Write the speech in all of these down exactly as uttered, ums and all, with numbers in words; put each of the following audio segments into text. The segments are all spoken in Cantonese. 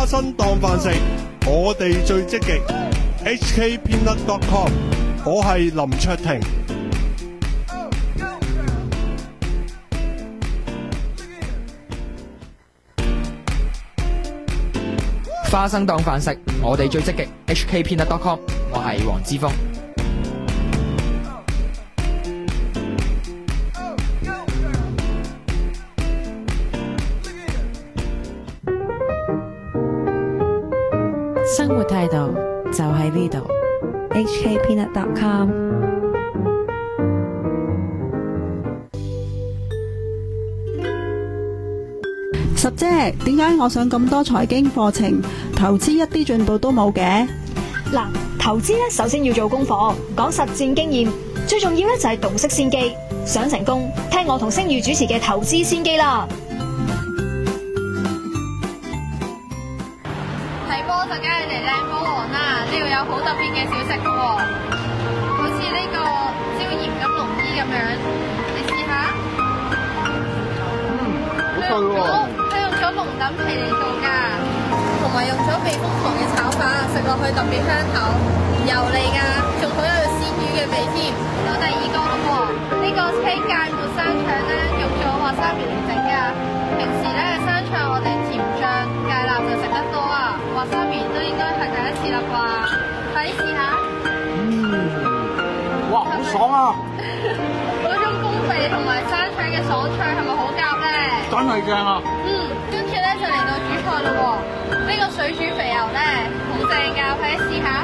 花生當飯食，我哋最積極。H K Peanut dot com， 我係林卓廷。 花生當飯食，我哋最積極。H K Peanut dot com， 我係黃之鋒。 生活態度就喺呢度。H K Peanut dot com。 十姐，點解我上咁多財經課程，投資一啲進步都冇嘅？ 嗱，投資咧首先要做功課，講實戰經驗，最重要咧就係洞悉先機。想成功，聽我同星宇主持嘅投資先機啦。 睇波就梗係嚟靚波王啦！呢度有好特別嘅小食噶喎，好似呢個椒鹽金龍衣咁樣，你試下。嗯，好脆喎！佢用咗龍躉皮嚟做噶，同埋用咗避風塘嘅炒法，食落去特別香口，油膩噶，仲好有鮮魚嘅味添。到第二個咯喎，呢個青芥末生腸咧，用咗華沙苗嚟整噶。平時咧生腸我哋甜醬芥辣就食得多啊，華沙苗都應該係第一次啦啩，快啲試下。 嗯，哇，好爽啊！ 嗰種公肥同埋生腸嘅爽脆係咪好夾咧？ 真係正啊！ 嗯，跟住咧就嚟到主菜咯喎，呢個水煮肥牛咧好正㗎，快啲試下。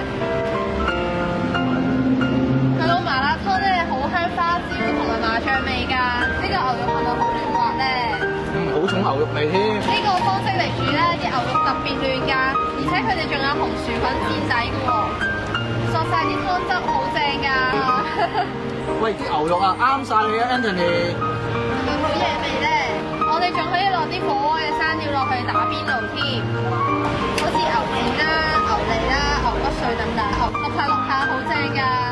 佢個麻辣湯咧好香花椒同埋麻醬味㗎，呢個牛肉係咪好嫩滑咧？ 嗯，好重牛肉味添。 呢個方式嚟煮咧，啲牛肉特別嫩㗎，而且佢哋仲有紅薯粉墊底㗎喎，索晒啲湯汁好正㗎。 喂，啲牛肉啊啱晒你啊 Anthony。 係咪好嘢味咧？我哋仲可以落啲火鍋嘅生料落去打邊爐添，好似牛腱啦、牛脷啦、牛骨碎等等，落下落下好正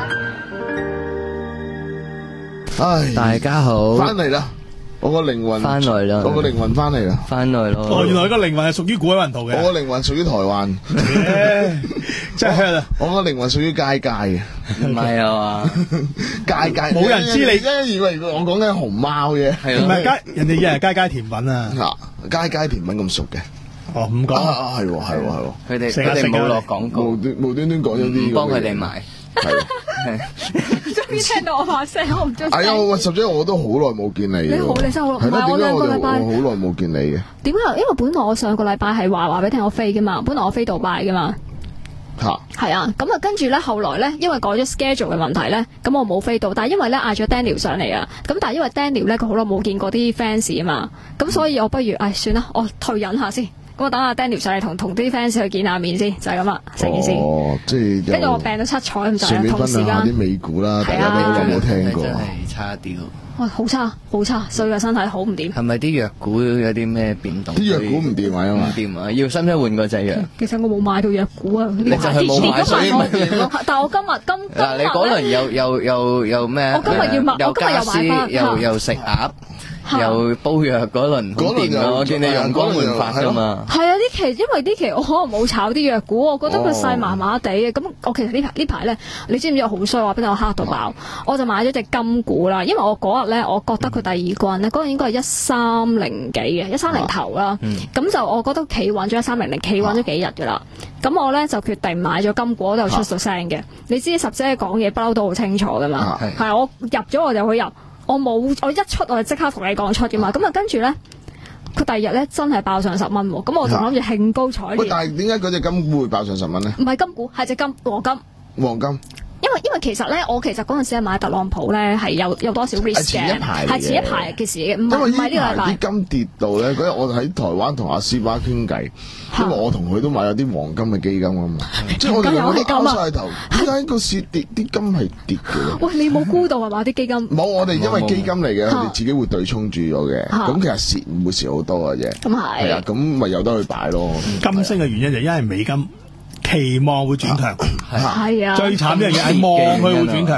㗎。 唉， 大家好， 翻嚟啦！我個靈魂翻來啦， 我個靈魂翻嚟啦， 翻來咯。 哦，原來個靈魂係屬於古海雲圖嘅。 我個靈魂屬於台灣， 真係啊！ 我個靈魂屬於街街嘅， 唔係啊嘛， 街街冇人知你， 真以為我講緊熊貓嘅， 唔係街，人哋以為街街甜品啊， 嗱，街街甜品咁熟嘅。 哦，唔講啊，係喎，係喎，係喎， 佢哋佢哋冇落廣告， 無端無端端講咗啲， 幫佢哋買。 係， 終於聽到我把聲，我唔中意。 哎呀，喂，十姐，我都好耐冇見你。 你好，你真係好耐。 係咯， 我兩個禮拜， 我好耐冇見你嘅。 點解？因為本來我上個禮拜係話話俾你聽我飛噶嘛，本來我飛杜拜噶嘛。 吓， 係啊，咁啊，跟住咧，後來咧，因為改咗 schedule 嘅問題咧，咁我冇飛到，但係因為咧嗌咗 Daniel 上嚟啊，咁但係因為 Daniel 咧佢好耐冇見過啲 fans 啊嘛，咁所以我不如，唉，算啦，我退隱下先。咁我等下 Daniel 上嚟同同啲 fans 去見下面先，就係咁啦，成件事。 哦，即係跟住我病到七彩咁就係同時間。 順便分享下啲美股啦，大家都好耐冇聽過。 真係差啲喎。 哇，好差，好差，所以個身體好唔掂。 係咪啲藥股有啲咩變動？ 啲藥股唔掂啊，因為唔掂啊，要使唔使換嗰隻藥？ 其實我冇買到藥股啊， 你就係冇買，所以咪但係我今日今嗱，你嗰輪又又又又咩？ 我今日要買，我今日又買翻， 又又食鴨。又煲藥嗰輪好掂啊！我見你用光換法噶嘛。 係啊，呢期因為呢期我可能冇炒啲藥股，我覺得佢勢麻麻地嘅。咁我其實呢排呢排咧，你知唔知我好衰話俾你我黑到爆？我就買咗隻金股啦，因為我嗰日咧，我覺得佢第二關咧，嗰日應該係一三零幾嘅，一三零頭啦。咁就我覺得企穩咗一三零零，企穩咗幾日噶啦。咁我咧就決定買咗金股，我都有出咗聲嘅。你知十姐講嘢不嬲都好清楚噶嘛？係我入咗我就去入。我冇，我一出我就即刻同你講出嘅嘛，咁啊跟住咧，佢第二日咧真係爆上十蚊喎，咁我仲諗住興高采烈。 喂，但係點解嗰隻金股會爆上十蚊咧？ 唔係金股，係隻金黃金。 黃金。 因為因為其實咧，我其實嗰陣時係買特朗普咧，係有有多少 risk 嘅， 前一排係前一排嘅事嘅，唔係唔係呢個禮拜。 啲金跌到咧，嗰日我喺台灣同阿斯巴傾偈，因為我同佢都買咗啲黃金嘅基金啊嘛，即係我哋兩個都拗晒頭，點解個市跌，啲金係跌嘅？ 喂，你冇估到係嘛啲基金？ 冇，我哋因為基金嚟嘅，我哋自己會對沖住咗嘅，咁其實蝕唔會蝕好多嘅啫。 咁係。 係啊，咁咪由得佢擺咯。 金升嘅原因就因為美金期望會轉強， 係啊， 最慘呢樣嘢係望佢會轉強，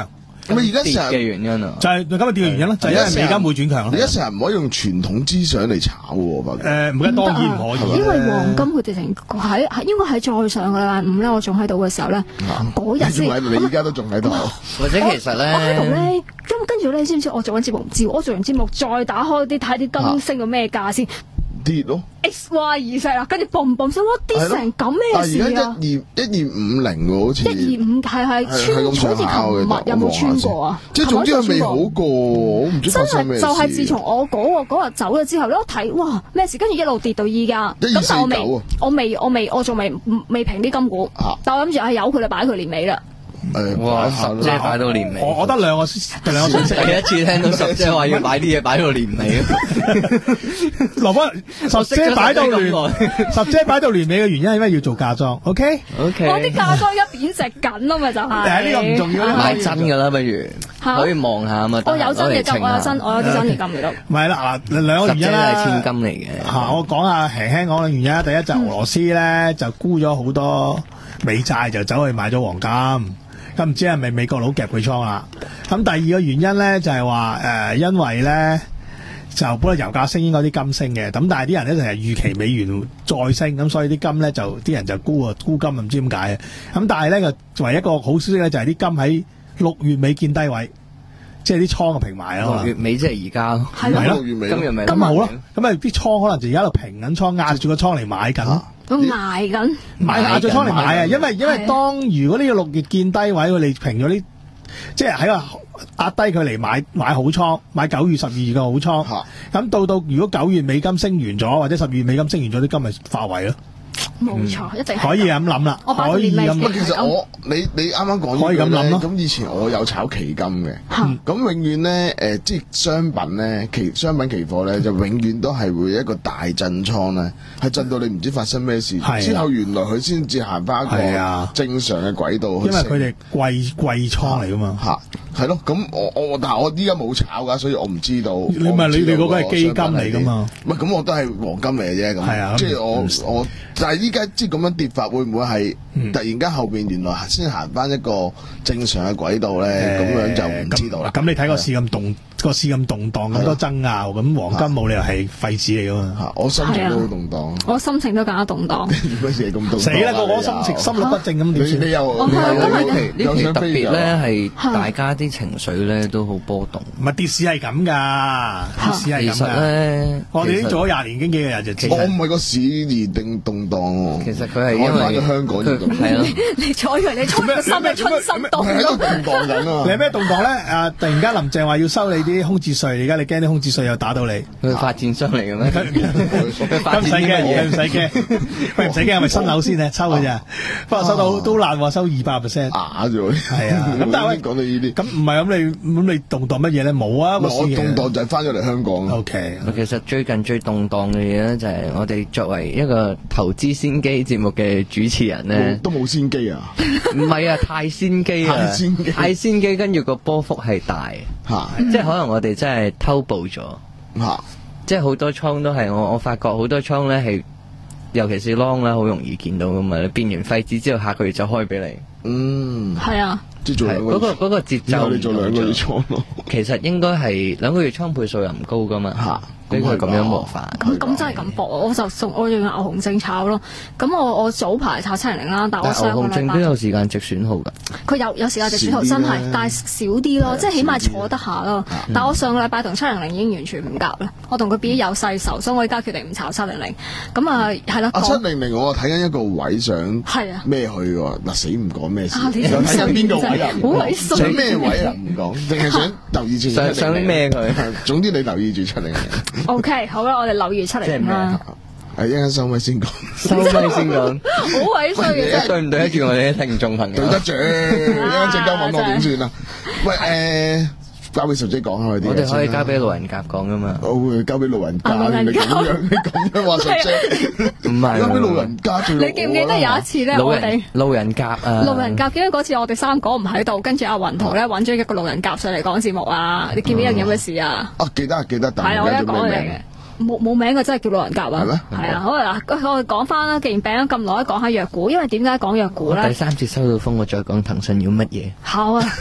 咁而家成日嘅原因啊， 就係今日跌嘅原因咯，就係因為美金會轉強咯。 而家成日唔可以用傳統思想嚟炒喎，發覺。 誒，唔緊當然唔可以， 因為黃金佢直情喺喺應該喺再上個禮拜五咧，我仲喺度嘅時候咧，嗰日先。 你而家都仲喺度， 或者其實咧， 我喺度咧，咁跟住咧，你知唔知我做緊節目唔知？我做完節目再打開啲睇啲金升到咩價先？ 跌咯 ，X Y 二勢啦，跟住嘣嘣聲，我跌成咁咩事啊？ 而家一二一二五零喎，好似一二五係係穿，好似琴日有冇穿過啊？ 即係總之佢未好過，我唔知發生咩事。 真係就係自從我嗰個嗰日走咗之後咧，我睇哇咩事，跟住一路跌到依家。咁但我未，我未，我未，我仲未未平啲金股，但我諗住係由佢啦，擺佢年尾啦。 誒， 哇！十姐擺到年尾， 我我得兩個兩個信息。 第一次聽到十姐話要擺啲嘢擺到年尾， 羅賓十姐擺到年，十姐擺到年尾嘅原因係咩？要做嫁妝 ，OK OK。 我啲嫁妝而家貶值緊啊嘛，就係。 誒，呢個唔重要啦， 買真㗎啦，不如可以望下啊嘛。 我有真嘅金，我有真，我有啲真嘅金嚟咯。 唔係啦，嗱兩個原因啦。 十姐係千金嚟嘅。 嚇，我講下輕輕講嘅原因。第一就俄羅斯咧就沽咗好多美債，就走去買咗黃金。咁唔知係咪美國佬夾佢倉啦？咁第二個原因咧就係話誒，因為咧就本來油價升，應該啲金升嘅，咁但係啲人咧就係預期美元再升，咁所以啲金咧就啲人就沽啊沽金，唔知點解啊！咁但係咧就唯一一個好消息咧就係啲金喺六月尾見低位，即係啲倉嘅平埋啊嘛。 六月尾即係而家咯， 係咯， 六月尾今日咪咁咪好咯。咁啊啲倉可能就而家喺度平緊倉，壓住個倉嚟買緊。 都捱緊， 買壓住倉嚟買啊！因為因為當如果呢個六月見低位，佢哋平咗啲，即係喺個壓低佢嚟買買好倉，買九月、十二月嘅好倉。咁到到如果九月美金升完咗，或者十二月美金升完咗，啲金咪化為咯。 冇錯，一定可以咁諗啦，可以咁。 其實我你你啱啱講可以咁諗咯。 咁以前我有炒期金嘅，咁永遠咧誒，即係商品咧期商品期貨咧，就永遠都係會一個大震倉咧，係震到你唔知發生咩事，之後原來佢先至行翻一個正常嘅軌道。 因為佢哋貴貴倉嚟噶嘛。 嚇，係咯。咁我我但係我依家冇炒㗎，所以我唔知道。 你咪你你嗰個係基金嚟㗎嘛？ 唔係咁，我都係黃金嚟嘅啫。咁係啊，即係我我。但係依家即係咁樣跌法，會唔會係突然間後邊原來先行翻一個正常嘅軌道咧？咁、嗯、樣就唔知道啦。咁、嗯、你睇個市咁動，個市咁動盪，咁多爭拗，咁黃金冇理由係廢紙嚟噶嘛？我心情都好動盪， 我心情都更加動盪。 乜事咁動盪？ 死啦！個個心情心律不正咁點算？ 你又呢期特別咧係大家啲情緒咧都好波動。 唔係跌市係咁噶，跌市係咁噶。我哋已經做咗廿年經紀嘅人就知。 我唔係個市而定動盪。 其實佢係因為香港而動係咯。 你坐以為你春心嘅春心動係喺度動盪緊啊！ 你係咩動盪咧？啊！突然間林鄭話要收你啲空置稅，而家你驚啲空置稅又打到你？ 佢發展商嚟嘅咩？ 佢唔使驚，佢唔使驚，佢唔使驚，係咪新樓先啊？抽嘅咋？不過收到都難話收二百 percent。 啞咗。係啊。咁但係講到呢啲， 咁唔係咁你咁你動盪乜嘢咧？冇啊！ 我動盪就係翻咗嚟香港。 O K。 其實最近最動盪嘅嘢咧，就係我哋作為一個投資先機節目嘅主持人咧， 都冇先機啊！ 唔係啊，太先機啊，太先機，太先機，跟住個波幅係大，嚇，即係可能我哋真係偷步咗，嚇，即係好多倉都係我我發覺好多倉咧係，尤其是 long 啦，好容易見到噶嘛，你變完廢紙之後下個月就開俾你， 嗯， 係啊。 即係做兩個月， 嗰個嗰個節奏你做兩個月倉咯。 其實應該係兩個月倉倍數又唔高噶嘛，嚇，俾佢咁樣模化。 咁咁真係咁搏，我就送我用牛熊證炒咯。咁我我早排炒七零零啦，但我上個禮拜牛熊證都有時間值損耗㗎。 佢有有時間值損耗真係，但係少啲咯，即係起碼坐得下咯。但我上個禮拜同七零零已經完全唔夾啦，我同佢變咗有勢仇，所以我而家決定唔炒七零零。咁啊係啦。 啊七零零我睇緊一個位想係啊咩去喎？嗱死唔講咩事， 想睇緊邊個位啊？ 好鬼衰。 想咩位啊？唔講，淨係想留意住想想咩佢？ 總之你留意住七零零。 O K，好啦，我哋留意七零零啦。 係一陣收咪先講， 收咪先講。 好鬼衰嘅真係。 對唔對得住我哋啲聽眾朋友？ 對得住，一陣間揾我點算啊？喂誒。交俾十姐講下佢啲， 我哋可以交俾路人甲講噶嘛？ 我會交俾路人甲，你咁樣你咁樣話十姐， 唔係交俾路人甲最。 你記唔記得有一次咧？我哋路人甲啊， 路人甲記得嗰次我哋三個唔喺度，跟住阿雲圖咧揾咗一個路人甲上嚟講節目啊！你記唔記得有咩事啊？ 啊記得記得，但係我一講嚟嘅，冇冇名嘅真係叫路人甲啊！ 係咩？ 係啊，好啊嗱，我哋講翻啦，既然病咗咁耐，講下藥股，因為點解講藥股咧？ 第三次收到風，我再講騰訊要乜嘢？ 好啊。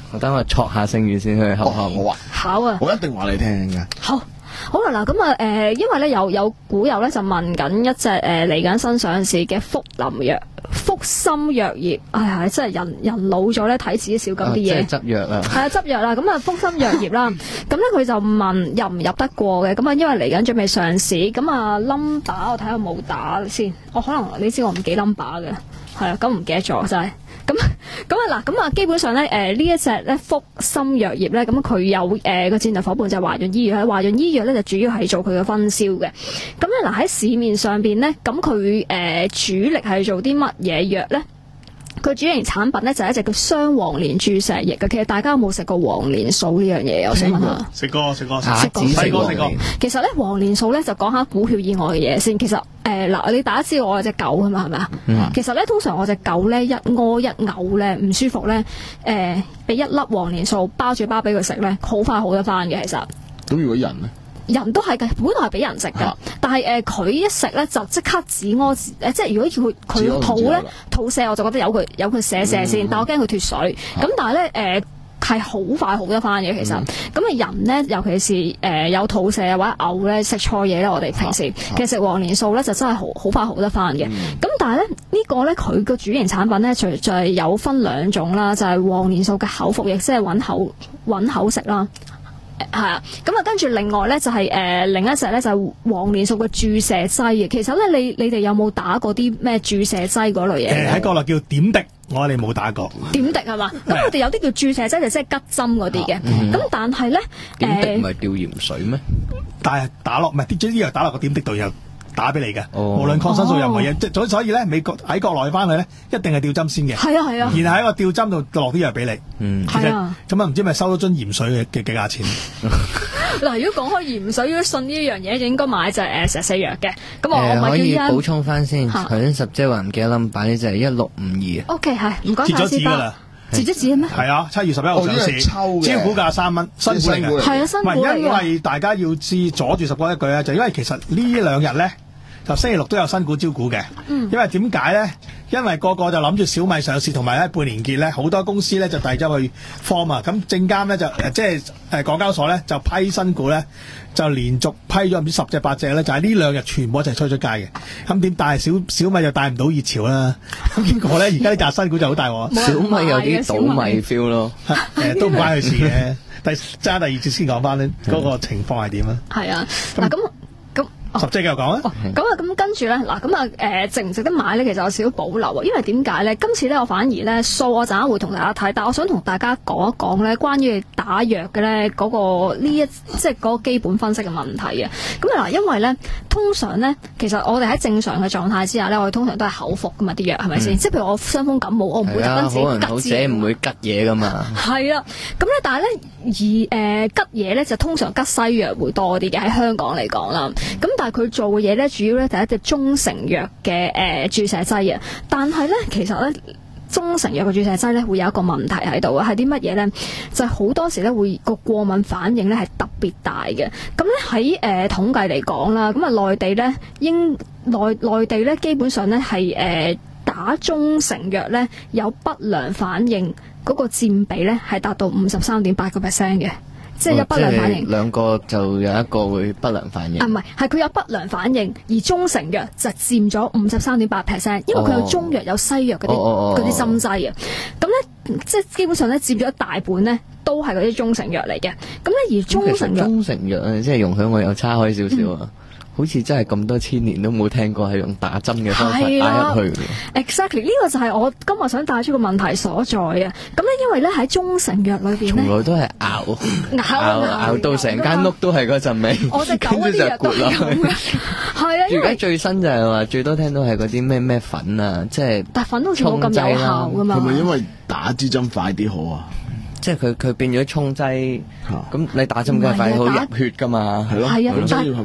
我等我戳下聲語先去考下我啊， 考啊， 我一定話你聽嘅。 好。好啦，嗱咁啊，誒，因為咧有有股友咧就問緊一隻誒嚟緊新上市嘅福林藥、福森藥業，哎呀，真係人人老咗咧睇自己少咁啲嘢， 即係執藥啦， 係啊，執藥啦，咁啊，福森藥業啦，咁咧佢就問入唔入得過嘅，咁啊，因為嚟緊準備上市，咁啊 number 我睇下有冇打先，我可能你知我唔記 number 嘅，係啊，咁唔記得咗真係。咁咁啊嗱，咁啊基本上咧，誒呢一隻咧福森藥業咧，咁佢有誒個戰略夥伴就係華潤醫藥，喺華潤醫藥咧就主要係做佢嘅分銷嘅。咁咧嗱喺市面上邊咧，咁佢誒主力係做啲乜嘢藥咧？佢主營產品咧就係一隻叫雙黃連注射液嘅。其實大家有冇食過黃連素呢樣嘢？我想問下。 食過食過食過食過食過。 其實咧黃連素咧就講下股票以外嘅嘢先。其實誒嗱、呃，你大家知道我有隻狗㗎嘛係咪啊？嗯、其實咧通常我隻狗咧一屙一嘔咧唔舒服咧，誒、呃、俾一粒黃連素包住包俾佢食咧，好快好得翻嘅其實。 咁如果人咧？ 人都係嘅，本來係俾人食嘅，啊、但係誒佢一食咧就即刻止屙誒，即係如果佢佢肚咧肚瀉，我就覺得有佢有佢瀉瀉先，嗯、但我驚佢脫水。咁、啊、但係咧誒係好快好得翻嘅其實。咁啊、嗯、人咧，尤其是誒、呃、有肚瀉或者嘔咧，食錯嘢咧，我哋平時、啊、其實食黃連素咧就真係好好快好得翻嘅。咁、嗯、但係咧呢、呢個咧佢個主營產品咧，就就係有分兩種啦，就係、是、黃連素嘅口服液，即係揾口揾口食啦。係啊，咁啊，跟住另外咧就係、是、誒、呃、另一隻咧就係黃連素嘅注射劑嘅。其實咧，你你哋有冇打過啲咩注射劑嗰類嘢？ 誒喺國內叫點滴，我哋冇打過。 點滴係嘛？咁我哋有啲叫注射劑，就即係吉針嗰啲嘅。咁、嗯、但係咧， 點滴唔係吊鹽水咩？ 但係打落唔係啲啲藥打落個點滴度又打俾你嘅， 哦、 無論抗生素任何嘢，即係、哦、所以咧，美國喺國內翻去咧，一定係吊針先嘅。 係啊係啊， 然後喺個吊針度落啲藥俾你。 嗯， 其實咁啊，唔知咪收咗樽鹽水嘅嘅嘅價錢。 嗱，如果講開鹽水，如果信呢一樣嘢，就應該買隻誒石四藥嘅。咁我呃、 我可以補充翻先，頭先十姐話唔記得冧擺呢就係一六五二。 O K 係，唔該晒。 截咗紙㗎啦。 截咗紙咩？ 係啊，七月十一號上市，招股價三蚊，新股嚟嘅。 係啊，新股嚟嘅。 唔係因為大家要知阻住十哥一句啊，就因為其實呢兩日咧。就星期六都有新股招股嘅，嗯、因為點解咧？因為個個就諗住小米上市，同埋咧半年結咧，好多公司咧就遞咗去 form 啊。咁證監咧就即係誒港交所咧就批新股咧，就連續批咗唔知十隻八隻咧，就喺呢兩日全部一齊推出街嘅。咁點帶小小米就帶唔到熱潮啦。咁結果咧，而家呢紮新股就好大鑊。 小米有啲倒米 feel 咯， 誒都唔關佢事嘅。第揸第二節先講翻呢嗰個情況係點啊？ 係啊，嗱咁。 十隻繼續講啊！ 咁啊，咁跟住咧，嗱，咁啊，誒，值唔值得買咧？其實有少少保留啊，因為點解咧？今次咧，我反而咧，數我陣間會同大家睇，但係我想同大家講一講咧，關於打藥嘅咧嗰個呢一即係嗰個基本分析嘅問題啊。咁啊嗱，因為咧，通常咧，其實我哋喺正常嘅狀態之下咧，我哋通常都係口服噶嘛啲藥，係咪先？即係譬如我傷風感冒，我唔會特登自己吉好者唔會吉嘢噶嘛。 係啦，咁咧，但係咧，而誒吉嘢咧就通常吉西藥會多啲嘅，喺香港嚟講啦。咁但係佢做嘅嘢咧，主要咧就係一隻中成藥嘅誒注射劑啊。但係咧，其實咧中成藥嘅注射劑咧會有一個問題喺度啊，係啲乜嘢咧？就係、是、好多時咧會個過敏反應咧係特別大嘅。咁咧喺誒統計嚟講啦，咁啊內地咧應內內地咧基本上咧係誒打中成藥咧有不良反應嗰個佔比咧係達到五十三點八個 percent 嘅。即係有不良反應， 兩個就有一個會不良反應。 啊，唔係，係佢有不良反應，而中成藥就佔咗五十三點八 percent，因為佢有中藥有西藥嗰啲嗰啲針劑啊。咁咧，即係基本上咧佔咗一大半咧，都係嗰啲中成藥嚟嘅。咁咧而中成藥， 中成藥即係容許我又叉開少少啊。嗯好似真係咁多千年都冇聽過係用打針嘅方法打入去。 Exactly， 呢個就係我今日想帶出個問題所在啊！咁咧，因為咧喺中成藥裏邊咧， 從來都係熬熬熬到成間屋都係嗰陣味。 我隻狗嗰啲藥都係咁嘅，係啊。 而家最新就係話最多聽到係嗰啲咩咩粉啊，即係但粉好似冇咁有效噶嘛？ 係咪因為打支針快啲好啊？ 即係佢佢變咗沖劑，咁你打針梗係快好入血噶嘛？ 係咯，係啊，所以係咪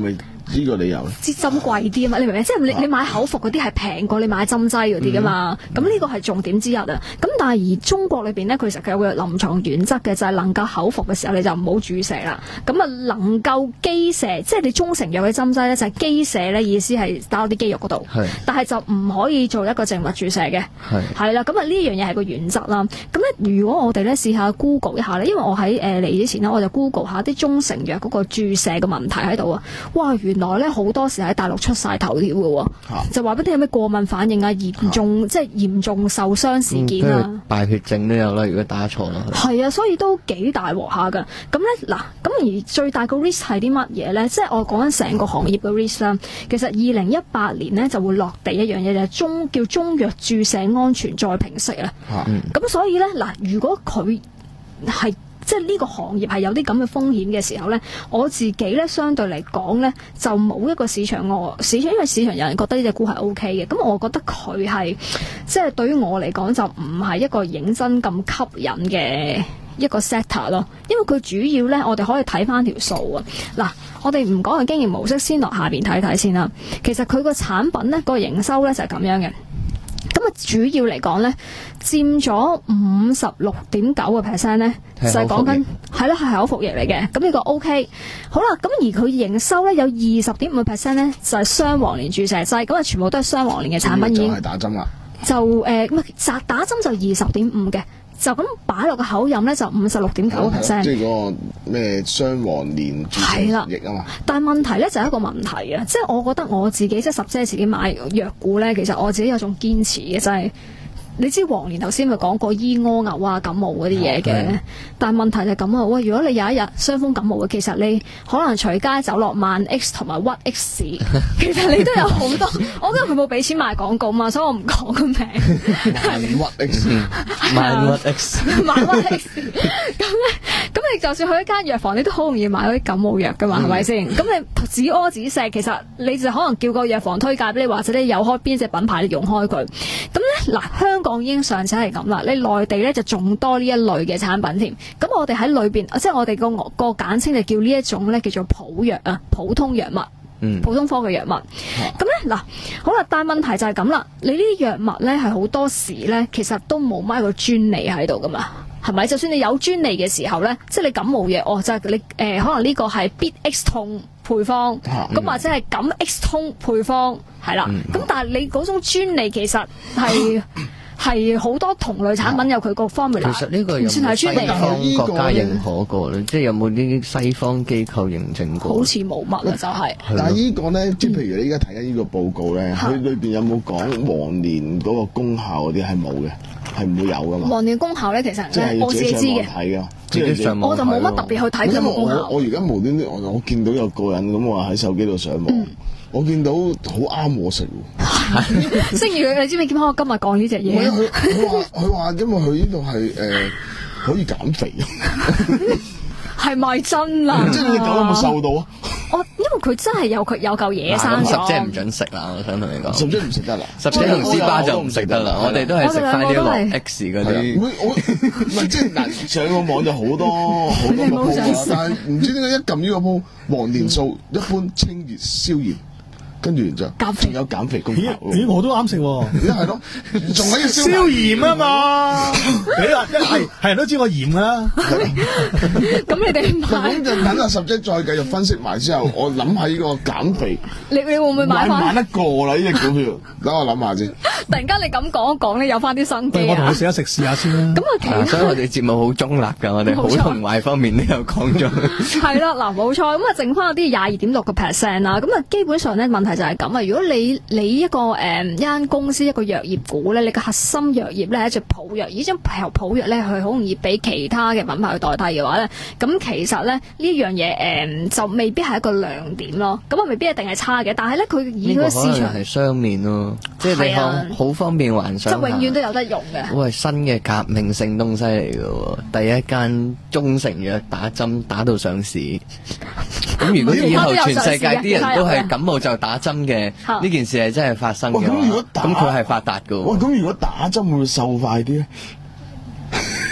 呢個理由咧？ 支針貴啲啊嘛，你明唔明？即係你你買口服嗰啲係平過你買針劑嗰啲噶嘛，咁呢個係重點之一啊。咁但係而中國裏邊咧，佢其實有個臨床原則嘅，就係能夠口服嘅時候你就唔好注射啦。咁啊能夠肌射，即係你中成藥嘅針劑咧，就係肌射咧，意思係打到啲肌肉嗰度，但係就唔可以做一個靜脈注射嘅，係啦。咁啊呢樣嘢係個原則啦。咁咧如果我哋咧試下 Google 一下咧，因為我喺誒嚟之前咧，我就 Google 下啲中成藥嗰個注射嘅問題喺度啊。哇，原來咧好多時喺大陸出晒頭條嘅喎，啊、就話俾你有咩過敏反應啊，嚴重、啊、即係嚴重受傷事件啊， 敗血症都有啦。如果打錯啦， 係啊，所以都幾大鑊下㗎。咁咧嗱，咁而最大個 risk 係啲乜嘢咧？即係我講緊成個行業嘅 risk 啦。其實二零一八年咧就會落地一樣嘢，就係中叫中藥注射安全再評析啊。咁所以咧嗱，如果佢係即係呢個行業係有啲咁嘅風險嘅時候咧，我自己咧相對嚟講咧就冇一個市場我市場，因為市場有人覺得呢隻股係 O K 嘅，咁我覺得佢係即係對於我嚟講就唔係一個認真咁吸引嘅一個 sector 咯，因為佢主要咧我哋可以睇翻條數啊。嗱，我哋唔講佢經營模式，先落下邊睇睇先啦。其實佢個產品咧個營收咧就係咁樣嘅。咁啊，主要嚟講咧，佔咗五十六點九個 percent 咧，就係講緊係啦，係口服液嚟嘅。咁呢個 OK， 好啦。咁而佢營收咧有二十點五個 percent 咧，就係雙黃連注射劑。咁啊，全部都係雙黃連嘅產品。已經就係打針啦。就誒，唔係打打針就二十點五嘅。就咁擺落個口飲咧，就五十六點九個 percent。 即係嗰個咩雙黃連注射液啊嘛。 但係問題咧就係一個問題啊，即係我覺得我自己即係十姐自己買藥股咧，其實我自己有種堅持嘅，就係、是。你知黃連頭先咪講過醫屙牛啊感冒嗰啲嘢嘅，但係問題就係咁啊！喂，如果你有一日傷風感冒嘅，其實你可能隨街走落萬 X 同埋屈 X， 其實你都有好多。我覺得佢冇俾錢賣廣告嘛，所以我唔講個名。 萬屈 X， 萬屈 X， 萬屈 X。咁咧，咁你就算去一間藥房，你都好容易買到啲感冒藥噶嘛，係咪先？咁你止屙止瀉，其實你就可能叫個藥房推介俾你，或者你有開邊隻品牌，你用開佢。咁咧嗱，香香港已經尚且係咁啦，你內地咧就仲多呢一類嘅產品添。咁我哋喺裏邊，即係我哋個個簡稱就叫呢一種咧叫做普藥啊，普通藥物，嗯、普通科嘅藥物。咁咧嗱，好啦，但係問題就係咁啦，你呢啲藥物咧係好多時咧，其實都冇乜一個專利喺度噶嘛，係咪？就算你有專利嘅時候咧，即係你感冒藥，哦，就係、是、你誒、呃，可能呢個係必 X 痛配方，咁、啊嗯、或者係感 X 通配方，係啦。咁、嗯、但係你嗰種專利其實係。係好多同類產品有佢個 formula， 其實呢個有冇西方國家認可過咧？即係有冇啲西方機構認證過？ 好似冇乜啦，就係。 但係呢個咧，即係譬如你而家睇緊呢個報告咧，佢裏邊有冇講黃連嗰個功效嗰啲係冇嘅，係唔會有噶嘛？ 黃連功效咧，其實即係我自己知嘅， 自己上網睇嘅， 我就冇乜特別去睇佢個功效。 我而家無端端我我見到有個人咁話喺手機度上網。嗯我見到好啱我食喎， 星宇，你知唔知點解我今日講呢隻嘢？ 佢佢話佢話，因為佢呢度係誒可以減肥， 係咪真啊？ 即係你狗有冇瘦到啊？ 我因為佢真係有佢有嚿嘢生咗。 十姐唔準食啦，我想同你講。 十姐唔食得啦， 十姐同斯巴就唔食得啦。我哋都係食翻啲落 X 嗰啲。 我我唔係即係嗱，上個網就好多好多個鋪，但係唔知點解一撳呢個鋪，黃連素一般清熱消炎。跟住就仲有減肥功效。 咦，我都啱食喎。 係咯，仲可以消炎啊嘛。你話係係人都知我鹽㗎啦。 咁你哋買咁就等阿十姐再繼續分析埋之後，我諗下呢個減肥。 你你會唔會買翻？ 買得過啦呢隻股票，等我諗下先。 突然間你咁講一講咧，有翻啲生機啊！ 我同你食一食試下先啦。 咁啊，其實所以我哋節目好中立㗎，我哋好同壞方面都有講咗。 係啦，嗱冇錯，咁啊剩翻嗰啲廿二點六個 percent 啦，咁啊基本上咧問題就係咁啊！如果你你一個誒一間公司一個藥業股咧，你個核心藥業咧係一隻普藥，而張普普藥咧佢好容易俾其他嘅品牌去代替嘅話咧，咁其實咧呢樣嘢誒就未必係一個亮點咯。咁啊未必一定係差嘅，但係咧佢以佢市場係雙面咯，即係你好好方便幻想， 即係永遠都有得用嘅。 喂，新嘅革命性東西嚟嘅喎，第一間中成藥打針打到上市。咁如果以後全世界啲人都係感冒就打針嘅，呢件事係真係發生嘅。 咁如果打， 咁佢係發達嘅。 哇！咁如果打針會瘦快啲咧？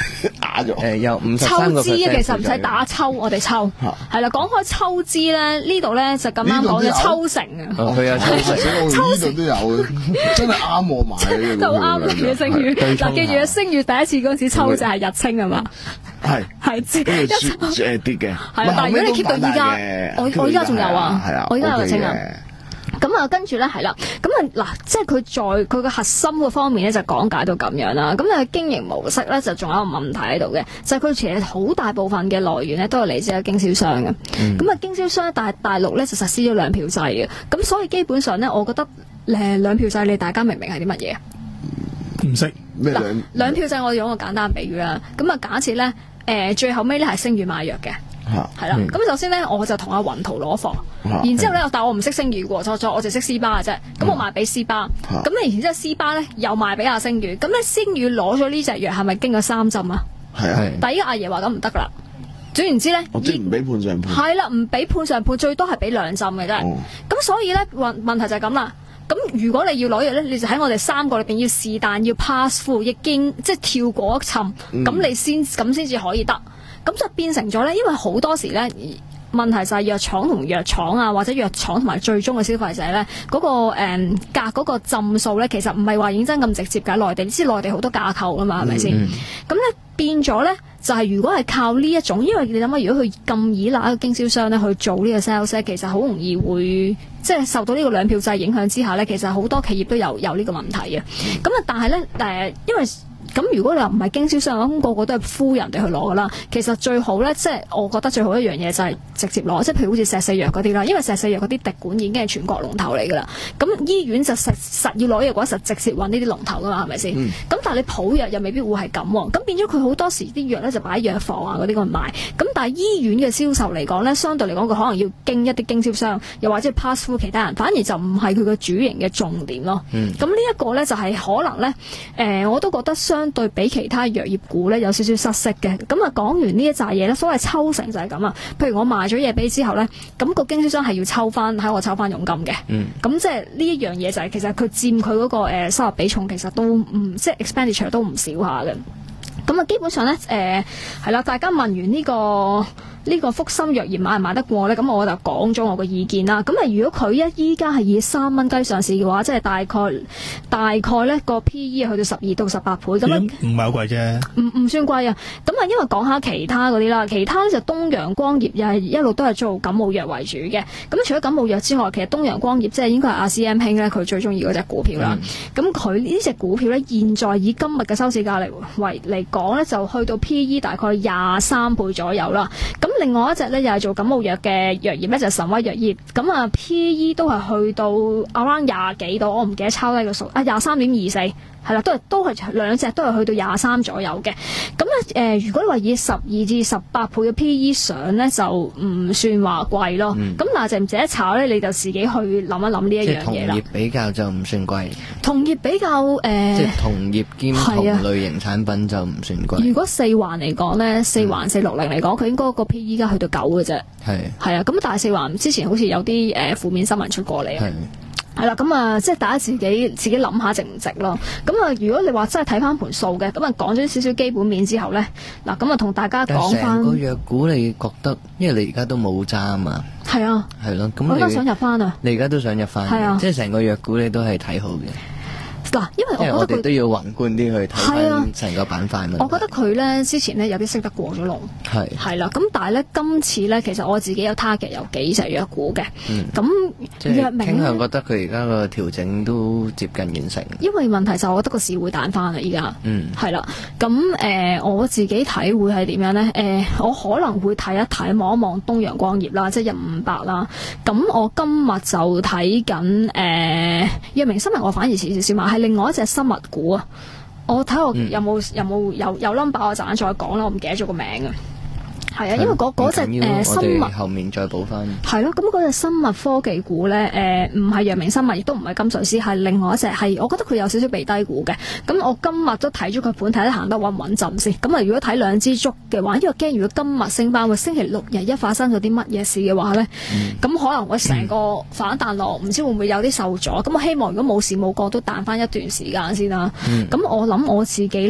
打咗。 誒，有五十三個 percent。 抽脂啊，其實唔使打抽，我哋抽係啦。講開抽脂咧，呢度咧就咁啱講嘅抽成啊。 佢有抽成， 抽成都有，真係啱我買嘅。 就啱嘅星宇。嗱，記住啊，星宇第一次嗰陣時抽就係日清係嘛？ 係係跟住誒跌嘅。 係啊，但係如果你 keep 到依家，我我依家仲有啊， 係啊， 我依家有日清啊。咁啊，跟住咧係啦，咁啊嗱，即係佢在佢嘅核心嘅方面咧，就講解到咁樣啦。咁啊，經營模式咧就仲有一個問題喺度嘅，就係佢其實好大部分嘅來源咧都係嚟自嘅經銷商嘅。咁、嗯、啊，經銷商但係大陸咧就實施咗兩票制嘅，咁所以基本上咧，我覺得誒兩票制你大家明唔明係啲乜嘢？ 唔識咩兩兩票制？我用一個簡單嘅比喻啦。咁啊，假設咧誒、呃、最後尾咧係星宇買藥嘅。係啦，咁、嗯、首先咧，我就同阿雲圖攞貨，啊、然之後咧，但係我唔識星宇嘅，錯錯，我就識 C 巴嘅啫。咁、嗯、我賣俾 C 巴，咁咧、啊，然之後 C 巴咧又賣俾阿星宇，咁咧星宇攞咗呢隻藥係咪經過三浸啊？ 係啊， 第一阿爺話咁唔得噶啦，總言之咧， 我即係唔俾判上判， 係啦，唔俾判上判，最多係俾兩浸嘅啫。咁、哦、所以咧，問問題就係咁啦。咁如果你要攞藥咧，你就喺我哋三個裏邊要是但要 pass through，亦經即係跳過一層，咁、嗯、你先咁先至可以得。咁就變成咗咧，因為好多時咧問題就係藥廠同藥廠啊，或者藥廠同埋最終嘅消費者咧，嗰、嗰個誒、嗯、價嗰個浸數咧，其實唔係話認真咁直接㗎。內地你知內地好多架構㗎嘛，係咪先？咁咧變咗咧，就係、是、如果係靠呢一種，因為你諗下，如果佢咁依賴一個經銷商咧去做呢個 sales， 其實好容易會即係受到呢個兩票制影響之下咧，其實好多企業都有有呢個問題嘅。咁啊，但係咧誒，因為咁如果你話唔係經銷商，咁個個都係呼人哋去攞噶啦。其實最好咧，即係我覺得最好一樣嘢就係直接攞，即係譬如好似石四藥嗰啲啦，因為石四藥嗰啲滴管已經係全國龍頭嚟噶啦。咁醫院就實實要攞藥嘅話，實直接揾呢啲龍頭噶嘛，係咪先？咁、嗯、但係你普藥又未必會係咁喎。咁變咗佢好多時啲藥咧就擺喺藥房啊嗰啲咁賣。咁但係醫院嘅銷售嚟講咧，相對嚟講佢可能要經一啲經銷商，又或者 pass through 其他人，反而就唔係佢嘅主營嘅重點咯。咁、嗯、呢一個咧就係可能咧，誒、呃、我都覺得相對比其他藥業股咧有少少失色嘅。咁啊講完呢一紮嘢咧，所謂抽成就係咁啊。譬如我賣咗嘢俾之後咧，咁、個經銷商係要抽翻喺我抽翻佣金嘅。咁、嗯、即係呢一樣嘢就係、是、其實佢佔佢嗰個誒收入比重其實都唔即係 expenditure 都唔少下嘅。咁啊基本上咧誒係啦，大家問完呢、呢個。呢、這個福森藥業買唔買得過咧？咁我就講咗我個意見啦。咁啊，如果佢一依家係以三蚊雞上市嘅話，即係大概大概咧個 P E 去到十二到十八倍咁樣， 唔係好貴啫。唔唔算貴啊。咁啊，因為講下其他嗰啲啦，其他咧就東洋光業又係一路都係做感冒藥為主嘅。咁除咗感冒藥之外，其實東洋光業即係應該係阿 C M 兄咧，佢最中意嗰隻股票啦。咁佢呢隻股票咧，現在以今日嘅收市價嚟為嚟講咧，就去到 P E 大概廿三倍左右啦。咁另外一隻咧又係做感冒藥嘅藥業咧，就係神威藥業，咁啊 P E 都係去到 around 廿幾度，我唔記得抄低個數啊，廿三點二四係啦，都係都係兩隻都係去到廿三左右嘅。咁咧誒，如果你話以十二至十八倍嘅 P E 上咧，就唔算話貴咯。咁、嗯、但係值唔值得炒咧，你就自己去諗一諗呢一樣嘢啦。 即係同業比較就唔算貴。 同業比較誒，呃、即係同業兼同類型產品就唔算貴。 如果四環嚟講咧，四環四六零嚟講，佢應該個 P E 而家去到九嘅啫。係係啊，咁但係四環之前好似有啲誒負面新聞出過嚟。係。係啦，咁啊，即係大家自己自己諗下值唔值咯。咁啊，如果你話真係睇翻盤數嘅，咁啊講咗少少基本面之後咧，嗱咁啊同大家講翻。 成個藥股你覺得，因為你而家都冇揸啊嘛。 係啊。係咯，咁我都想入翻啊。 你而家都想入翻。係啊。即係成個藥股你都係睇好嘅。 嗱，因為我覺得佢都要宏觀啲去睇翻成個板塊。 我覺得佢咧之前咧有啲識得過咗龍，係係啦。咁但係咧今次咧，其實我自己有 target 有幾隻藥股嘅。咁、嗯、藥明傾向覺得佢而家個調整都接近完成。 因為問題就我覺得個市會彈翻啦，依家。嗯，係啦。咁誒、呃，我自己睇會係點樣咧？誒、呃，我可能會睇一睇望一望東洋光業啦，即係一五八啦。咁我今日就睇緊誒藥明生物，我反而遲少少買。係另外一隻生物股啊，我睇我有冇、嗯、有冇有有 number 我陣間再講啦，我唔記得咗個名啊。係啊，因為嗰嗰隻誒生物後面再補翻。 係咯，咁嗰隻生物科技股咧，誒唔係藥明生物，亦都唔係金瑞斯，係另外一隻，係我覺得佢有少少被低估嘅。咁我今日都睇咗佢盤，睇得行得穩唔穩陣先。咁啊，如果睇兩支足嘅話，因為驚如果今日升翻，會星期六日一發生咗啲乜嘢事嘅話咧，咁、嗯、可能我成個反彈落，唔、嗯、知會唔會有啲受阻。咁我希望如果冇事冇過都彈翻一段時間先啦。咁、嗯、我諗我自己咧。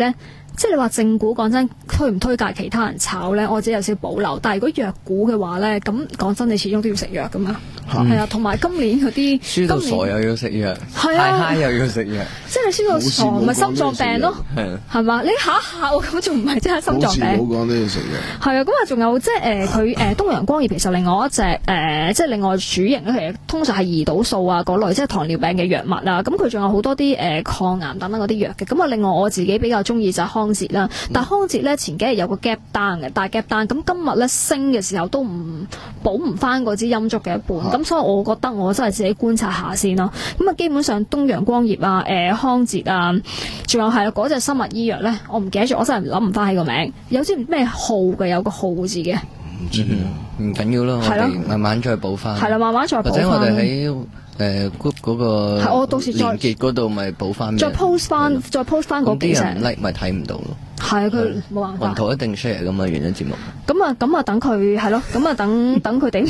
即係你話正股講真，推唔推介其他人炒咧？我自己有少少保留。但係如果弱股嘅話咧，咁講真，你始終都要食藥噶嘛。係、嗯、啊，同埋今年嗰啲輸到傻又要食藥， 係啊， 嗨又要食藥， 即係你輸到傻咪心臟病咯，係嘛？你下一下我咁仲唔係真係心臟病？ 冇講都要食藥。 係啊，咁啊仲有即係誒佢誒東陽光業其實另外一隻誒、呃、即係另外主營咧，其實通常係胰島素啊嗰類，即係糖尿病嘅藥物啊。咁佢仲有好多啲誒、呃、抗癌等等嗰啲藥嘅。咁啊，另外我自己比較中意就係康捷啦。但係康捷咧前幾日有個 gap down 嘅，大 gap down。咁今日咧升嘅時候都唔補唔翻嗰支陰燭嘅一半。咁、啊、所以我覺得我真係自己觀察下先咯。咁啊，基本上東陽光業啊、誒、呃、康捷啊，仲有係嗰隻生物醫藥咧，我唔記得咗，我真係諗唔翻起個名。有知唔知咩號嘅？有個號字嘅。 唔知啊， 唔緊要咯，我哋慢慢再補翻。 係啦，慢慢再補翻。 或者我哋喺誒 group 嗰個係我到時再連結嗰度咪補翻。 再 post 翻，再 post 翻嗰幾隻。 啲人 like 咪睇唔到咯。 係啊，佢冇辦法。 雲圖一定 share 咁啊，原因節目。 咁啊，咁啊，等佢係咯，咁啊，等等佢哋。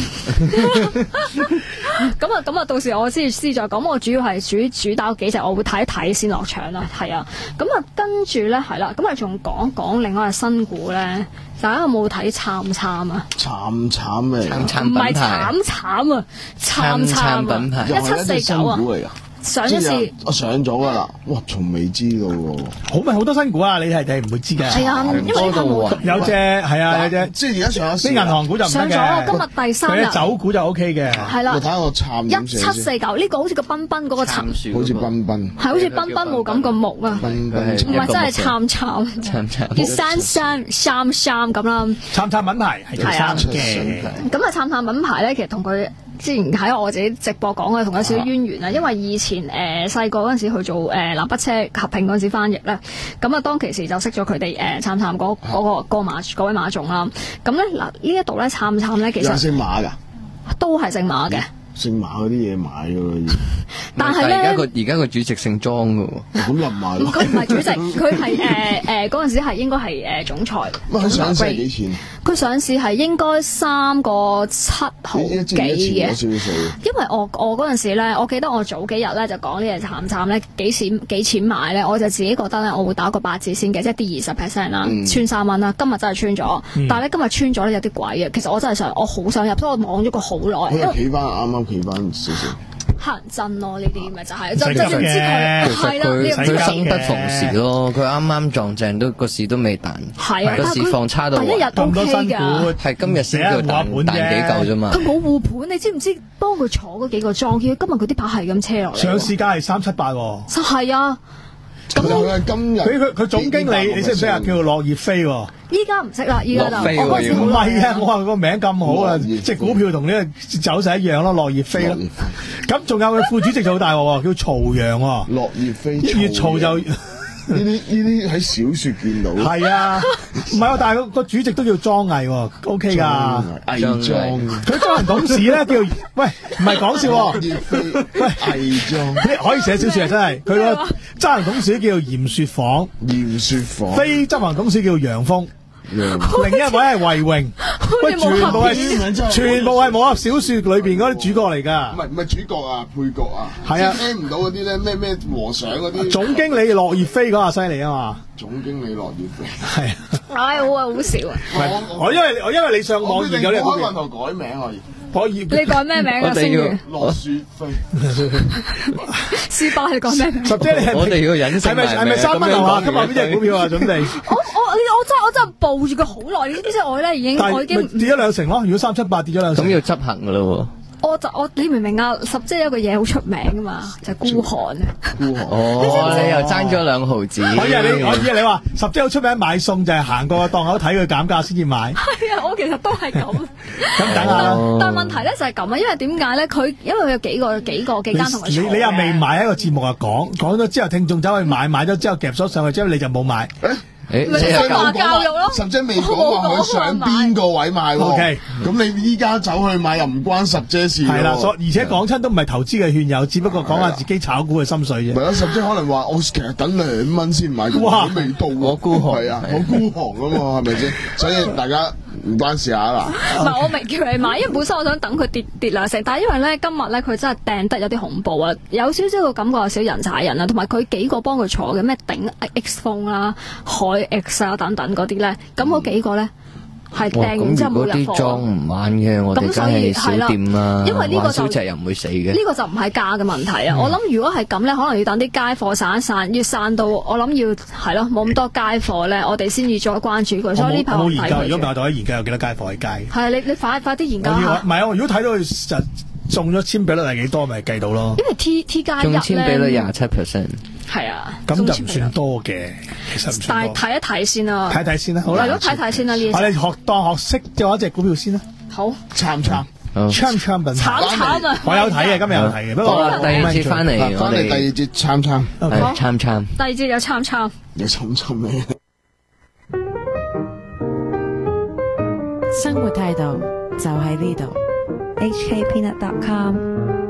咁啊，咁啊，到時我先先再講。我主要係主主打幾隻，我會睇一睇先落場啦。係啊，咁啊，跟住咧係啦，咁啊，仲講講另外嘅新股咧。大家有冇睇慘慘啊？ 慘慘咩？ 慘慘唔係慘慘啊，慘慘啊！一七四九啊！上一次我上咗噶啦，哇！從未知道喎， 好咪好多新股啊！你係係唔會知嘅。 係啊，因為呢個冇有隻係啊，有隻即係而家上咗啲銀行股就唔得嘅。 上咗今日第三日， 佢酒股就 O K 嘅。 係啦， 你睇下我慘一七四九呢個好似個彬彬嗰個慘樹， 好似彬彬， 係好似彬彬冇咁個木啊， 彬彬唔係真係慘慘， 慘慘叫三三三三咁啦。 慘慘品牌係做衫嘅， 咁啊慘慘品牌咧，其實同佢。之前喺我自己直播講嘅，同有少少淵源啊，因為以前誒細個嗰陣時去做誒、呃、南北車合併嗰陣時翻譯咧，咁啊當其時就識咗佢哋誒慘慘嗰嗰個嗰、嗰個馬嗰位馬總啦。咁咧嗱呢一度咧慘慘咧其實姓馬㗎， 都係姓馬嘅。 姓馬嗰啲嘢買㗎喎， 但係咧， 而家個而家個主席姓莊㗎喎， 咁又唔係咯？ 佢唔係主席，佢係誒誒嗰陣時係應該係誒總裁。 乜佢上市係幾錢？ 佢上市係應該三個七毫幾嘅，因為我我嗰陣時咧，我記得我早幾日咧就講呢隻慘慘咧幾錢幾錢買咧，我就自己覺得咧我會打個八折先嘅，即係跌二十 percent 啦，嗯、穿三蚊啦。今日真係穿咗，嗯、但係咧今日穿咗咧有啲鬼嘅。其實我真係想，我好想入，所以我望咗佢好耐。 佢企翻啱啱企翻少少。 黑人憎咯，呢啲咪就係就就唔知佢係啦， 佢生不逢時咯，佢啱啱撞正都個市都未彈， 係啊， 個市況差到第一日咁多新股， 係今日先叫彈彈幾嚿啫嘛。 佢冇護盤，你知唔知幫佢坐嗰幾個莊？今日佢啲牌係咁車落嚟。 上市價係三七八喎。 實係啊。 咁佢今日佢佢佢總經理，你識唔識啊？叫做駱葉飛喎。 依家唔識啦，依家就我嗰時唔係啊！我話個名咁好啊，即係股票同呢個走勢一樣咯，駱葉飛咯。咁仲有佢副主席就好大鑊喎，叫曹陽喎。 駱葉飛越嘈就呢啲呢啲喺小説見到。係啊，唔係啊，但係個主席都叫莊毅喎 ，OK 㗎。 毅莊， 佢莊人董事咧叫，喂，唔係講笑喎。喂， 毅莊， 可以寫小説啊！真係，佢個執行董事叫嚴雪舫， 嚴雪舫， 非執行董事叫楊峰。另一位係魏榮，喂，全部係全部係武俠小說裏邊嗰啲主角嚟噶， 唔係唔係主角啊，配角啊， 係啊， 聽唔到嗰啲咧咩咩和尚嗰啲， 總經理駱葉飛嗰下犀利啊嘛， 總經理駱葉飛，係， 唉，好啊，好笑啊， 我因為我因為你上網研究呢個， 開運頭改名可以。 可以。 你改咩名啊？星月羅雪飛， 書包你改咩名？ 十姐你係我哋要隱姓埋名， 係咪三蚊樓下？今日邊隻股票啊？準備？ 我我我真係我真係抱住佢好耐，呢啲我咧已經我已經跌咗兩成咯。如果三七八跌咗兩成， 咁要執行噶咯。 我就我你明唔明啊？十姐有個嘢好出名噶嘛，就係孤寒啊！ 孤寒哦，你又爭咗兩毫子。 我以為你我以為你話十姐好出名買餸就係行過個檔口睇佢減價先至買。 係啊，我其實都係咁。 咁等下啦。 但係問題咧就係咁啊，因為點解咧？佢因為佢有幾個幾個幾間同佢你你又未買一個節目啊？講講咗之後，聽眾走去買，買咗之後夾咗上去之後，你就冇買。 咪想話教育咯， 十姐未講話佢上邊個位買喎。 OK， 咁你依家走去買又唔關十姐事。係啦，所而且講親都唔係投資嘅勸誘，只不過講下自己炒股嘅心水啫。 唔係啊，十姐可能話我其實等兩蚊先買， 哇， 未到。 我孤寒係啊，我孤寒啊嘛，係咪先？所以大家唔關事啊嗱。 唔係我未叫你買，因為本身我想等佢跌跌兩成，但係因為咧今日咧佢真係掟得有啲恐怖啊，有少少個感覺有少人踩人啊，同埋佢幾個幫佢坐嘅咩頂 X 風啦、海 X 啊等等嗰啲咧，咁嗰幾個咧。係掟完之後冇入貨。 咁如果啲裝唔啱嘅，我哋梗係少掂啦。 因為呢個就小隻又唔會死嘅。 呢個就唔係價嘅問題啊！嗯、我諗如果係咁咧，可能要等啲街貨散一散，要散到我諗要係咯，冇咁多街貨咧，我哋先至再關注佢。所以呢排我冇研究，如果唔係我哋可以研究有幾多街貨喺街。 係啊，你你快快啲研究下。 唔係啊，如果睇到佢就中咗簽比率係幾多，咪計到咯。 因為 T T 加一咧， 中簽比率廿七 percent。係啊， 咁就唔算多嘅，其實唔算多。 但係睇一睇先啦， 睇睇先啦，好啦， 係咯，睇睇先啦呢。 我哋學當學識嘅話，隻股票先啦。 好， 參唔參？ 參唔參？ 參參啊！ 我有睇嘅，今日有睇嘅。不過第二節翻嚟， 翻嚟第二節參參， 係參參。 第二節有參參， 有參參咩？ 生活態度就喺呢度。H K Peanut dot com